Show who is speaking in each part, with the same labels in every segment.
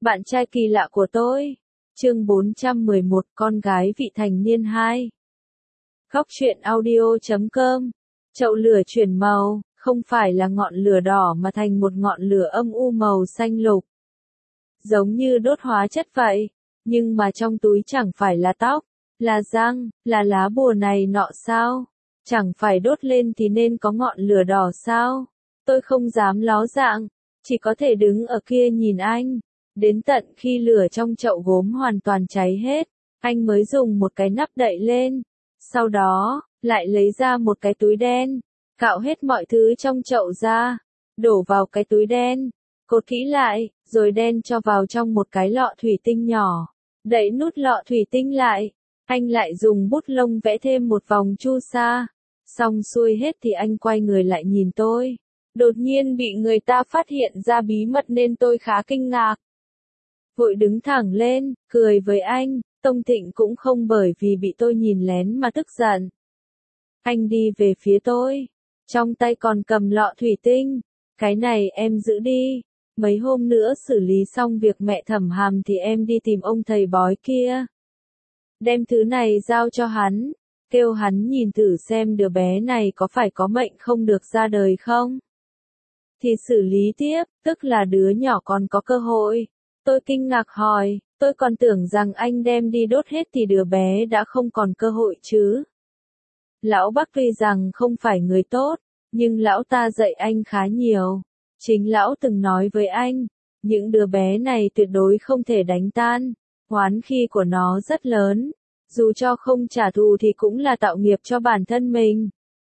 Speaker 1: Bạn trai kỳ lạ của tôi. Chương 411, con gái vị thành niên 2. Góc truyện audio.com. Chậu lửa chuyển màu, không phải là ngọn lửa đỏ mà thành một ngọn lửa âm u màu xanh lục. Giống như đốt hóa chất vậy, nhưng mà trong túi chẳng phải là tóc, là răng, là lá bùa này nọ sao? Chẳng phải đốt lên thì nên có ngọn lửa đỏ sao? Tôi không dám ló dạng, chỉ có thể đứng ở kia nhìn anh. Đến tận khi lửa trong chậu gốm hoàn toàn cháy hết, anh mới dùng một cái nắp đậy lên. Sau đó, lại lấy ra một cái túi đen, cạo hết mọi thứ trong chậu ra, đổ vào cái túi đen, cột kỹ lại, rồi đen cho vào trong một cái lọ thủy tinh nhỏ. Đậy nút lọ thủy tinh lại, anh lại dùng bút lông vẽ thêm một vòng chu sa. Xong xuôi hết thì anh quay người lại nhìn tôi. Đột nhiên bị người ta phát hiện ra bí mật nên tôi khá kinh ngạc. Vội đứng thẳng lên, cười với anh. Tông Thịnh cũng không bởi vì bị tôi nhìn lén mà tức giận. Anh đi về phía tôi, trong tay còn cầm lọ thủy tinh. Cái này em giữ đi, mấy hôm nữa xử lý xong việc mẹ Thẩm Hàm thì em đi tìm ông thầy bói kia. Đem thứ này giao cho hắn, kêu hắn nhìn thử xem đứa bé này có phải có mệnh không được ra đời không. Thì xử lý tiếp, tức là đứa nhỏ còn có cơ hội. Tôi kinh ngạc hỏi, tôi còn tưởng rằng anh đem đi đốt hết thì đứa bé đã không còn cơ hội chứ. Lão Bắc tuy rằng không phải người tốt, nhưng lão ta dạy anh khá nhiều. Chính lão từng nói với anh, những đứa bé này tuyệt đối không thể đánh tan, oán khí của nó rất lớn, dù cho không trả thù thì cũng là tạo nghiệp cho bản thân mình.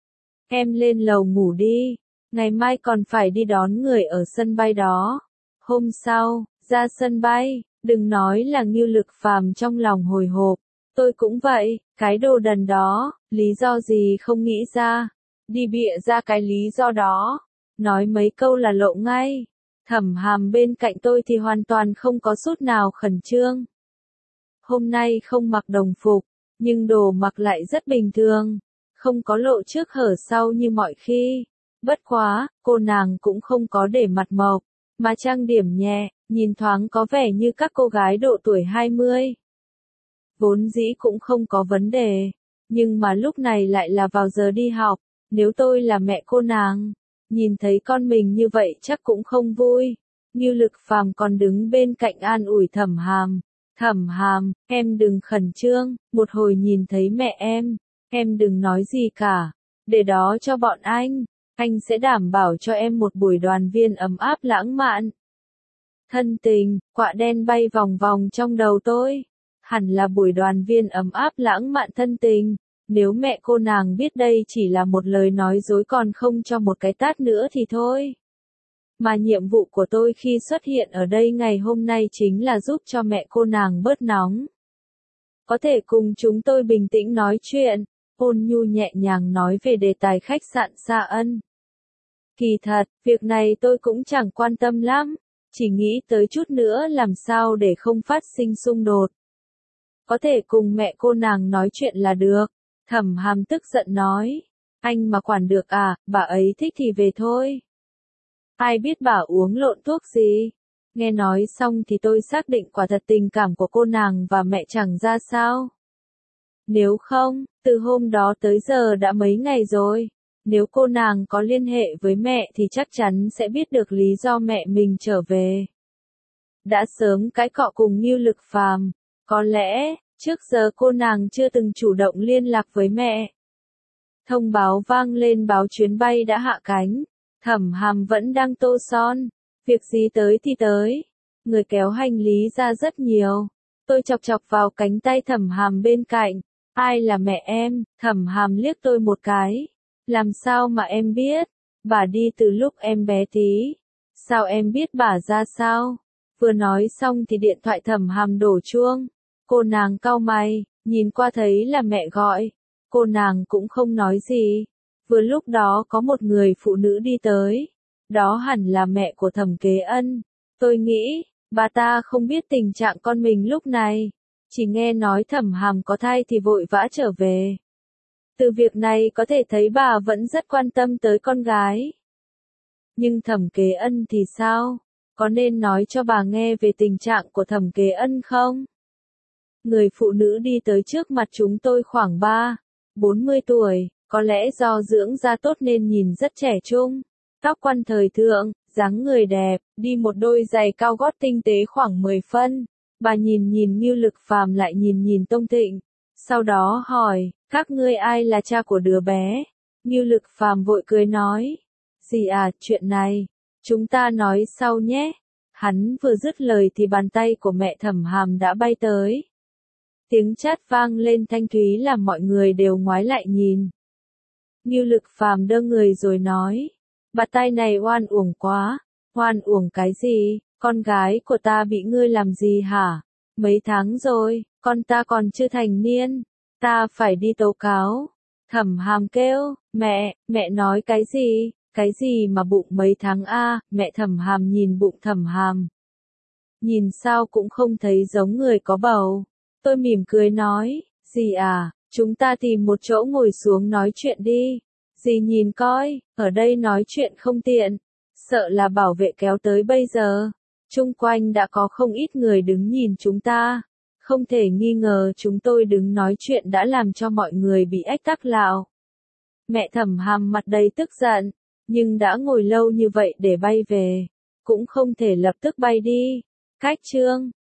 Speaker 1: Em lên lầu ngủ đi, ngày mai còn phải đi đón người ở sân bay đó. Hôm sau, ra sân bay, đừng nói là Ngưu Lực Phàm trong lòng hồi hộp, tôi cũng vậy, cái đồ đần đó, lý do gì không nghĩ ra, đi bịa ra cái lý do đó, nói mấy câu là lộ ngay. Thẩm Hàm bên cạnh tôi thì hoàn toàn không có chút nào khẩn trương. Hôm nay không mặc đồng phục, nhưng đồ mặc lại rất bình thường, không có lộ trước hở sau như mọi khi. Bất quá, cô nàng cũng không có để mặt mộc, mà trang điểm nhẹ, nhìn thoáng có vẻ như các cô gái độ tuổi 20. Vốn dĩ cũng không có vấn đề, nhưng mà lúc này lại là vào giờ đi học, nếu tôi là mẹ cô nàng, nhìn thấy con mình như vậy chắc cũng không vui. Ngưu Lực Phàm còn đứng bên cạnh an ủi Thẩm Hàm. Thẩm Hàm, em đừng khẩn trương, một hồi nhìn thấy mẹ em đừng nói gì cả, để đó cho bọn anh sẽ đảm bảo cho em một buổi đoàn viên ấm áp lãng mạn. Thân tình, quạ đen bay vòng vòng trong đầu tôi. Hẳn là buổi đoàn viên ấm áp lãng mạn thân tình, nếu mẹ cô nàng biết đây chỉ là một lời nói dối còn không cho một cái tát nữa thì thôi. Mà nhiệm vụ của tôi khi xuất hiện ở đây ngày hôm nay chính là giúp cho mẹ cô nàng bớt nóng. Có thể cùng chúng tôi bình tĩnh nói chuyện, ôn nhu nhẹ nhàng nói về đề tài khách sạn Sa Ân. Kỳ thật, việc này tôi cũng chẳng quan tâm lắm, chỉ nghĩ tới chút nữa làm sao để không phát sinh xung đột. Có thể cùng mẹ cô nàng nói chuyện là được. Thẩm Hàm tức giận nói, anh mà quản được à, bà ấy thích thì về thôi. Ai biết bà uống lộn thuốc gì. Nghe nói xong thì tôi xác định quả thật tình cảm của cô nàng và mẹ chẳng ra sao. Nếu không, từ hôm đó tới giờ đã mấy ngày rồi. Nếu cô nàng có liên hệ với mẹ thì chắc chắn sẽ biết được lý do mẹ mình trở về. Đã sớm cãi cọ cùng Ngưu Lực Phàm, có lẽ, trước giờ cô nàng chưa từng chủ động liên lạc với mẹ. Thông báo vang lên báo chuyến bay đã hạ cánh. Thẩm Hàm vẫn đang tô son. Việc gì tới thì tới. Người kéo hành lý ra rất nhiều. Tôi chọc chọc vào cánh tay Thẩm Hàm bên cạnh. Ai là mẹ em? Thẩm Hàm liếc tôi một cái. Làm sao mà em biết? Bà đi từ lúc em bé tí. Sao em biết bà ra sao? Vừa nói xong thì điện thoại Thẩm Hàm đổ chuông. Cô nàng cau mày, nhìn qua thấy là mẹ gọi. Cô nàng cũng không nói gì. Vừa lúc đó có một người phụ nữ đi tới. Đó hẳn là mẹ của Thẩm Kế Ân. Tôi nghĩ, bà ta không biết tình trạng con mình lúc này. Chỉ nghe nói Thẩm Hàm có thai thì vội vã trở về. Từ việc này có thể thấy bà vẫn rất quan tâm tới con gái. Nhưng Thẩm Kế Ân thì sao? có nên nói cho bà nghe về tình trạng của Thẩm Kế Ân không? Người phụ nữ đi tới trước mặt chúng tôi khoảng 40 tuổi, có lẽ do dưỡng da tốt nên nhìn rất trẻ trung. Tóc quăn thời thượng, dáng người đẹp, đi một đôi giày cao gót tinh tế khoảng 10 phân. Bà nhìn nhìn Ngưu Lực Phàm lại nhìn nhìn Tông Thịnh. Sau đó hỏi, các ngươi ai là cha của đứa bé? Ngưu Lực Phàm vội cười nói. Dì à, chuyện này, chúng ta nói sau nhé. Hắn vừa dứt lời thì bàn tay của mẹ Thẩm Hàm đã bay tới. Tiếng chát vang lên thanh thúy làm mọi người đều ngoái lại nhìn. Ngưu Lực Phàm đơ người rồi nói. Bà tay này oan uổng quá. Oan uổng cái gì? Con gái của ta bị ngươi làm gì hả? Mấy tháng rồi, con ta còn chưa thành niên. Ta phải đi tố cáo. Thẩm Hàm kêu, mẹ nói cái gì? Cái gì mà bụng mấy tháng a? Mẹ Thẩm Hàm nhìn bụng Thẩm Hàm. Nhìn sao cũng không thấy giống người có bầu. Tôi mỉm cười nói, dì à, chúng ta tìm một chỗ ngồi xuống nói chuyện đi. Dì nhìn coi, ở đây nói chuyện không tiện. Sợ là bảo vệ kéo tới bây giờ. Chung quanh đã có không ít người đứng nhìn chúng ta. Không thể nghi ngờ chúng tôi đứng nói chuyện đã làm cho mọi người bị ách tắc lạo. Mẹ Thẩm Hàm mặt đầy tức giận, nhưng đã ngồi lâu như vậy để bay về, cũng không thể lập tức bay đi. Cách chương